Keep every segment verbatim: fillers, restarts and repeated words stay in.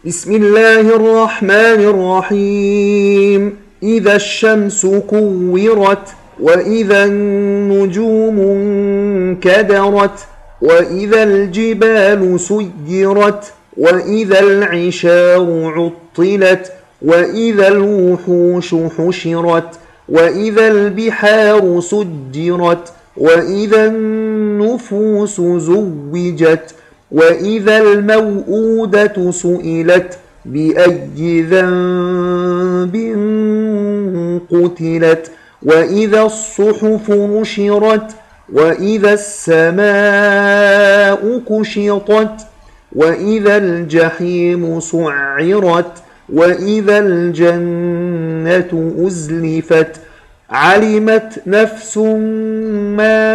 بسم الله الرحمن الرحيم. إذا الشمس كورت وإذا النجوم انكدرت وإذا الجبال سيرت وإذا العشار عطلت وإذا الوحوش حشرت وإذا البحار سجرت وإذا النفوس زوجت وإذا الموءودة سئلت بأي ذنب قتلت وإذا الصحف نشرت وإذا السماء كشطت وإذا الجحيم سعرت وإذا الجنة أزلفت علمت نفس ما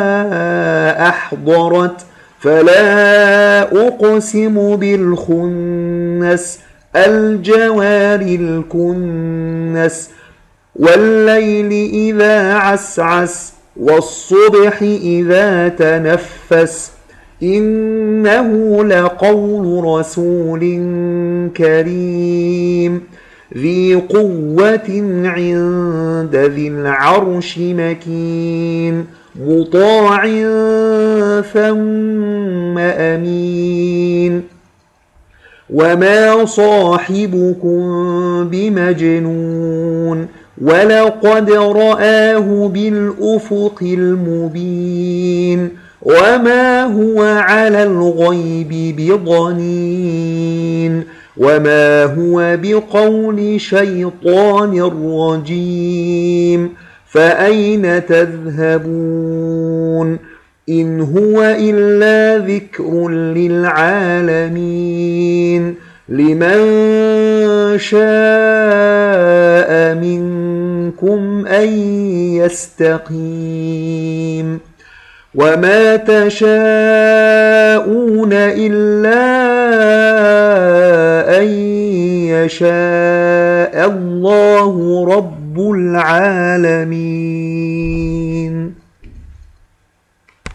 أحضرت فلا أقسم بالخنس الجوار الكنس والليل إذا عسعس والصبح إذا تنفس إنه لقول رسول كريم ذي قوة عند ذي العرش مكين مطاع ثم أمين وما صاحبكم بمجنون ولقد رآه بالأفق المبين وما هو على الغيب بضنين وما هو بقول شيطان رجيم فأين تذهبون إن هو إلا ذكر للعالمين لمن شاء منكم أن يستقيم وما تشاءون إلا أن يشاء الله رب العالمين.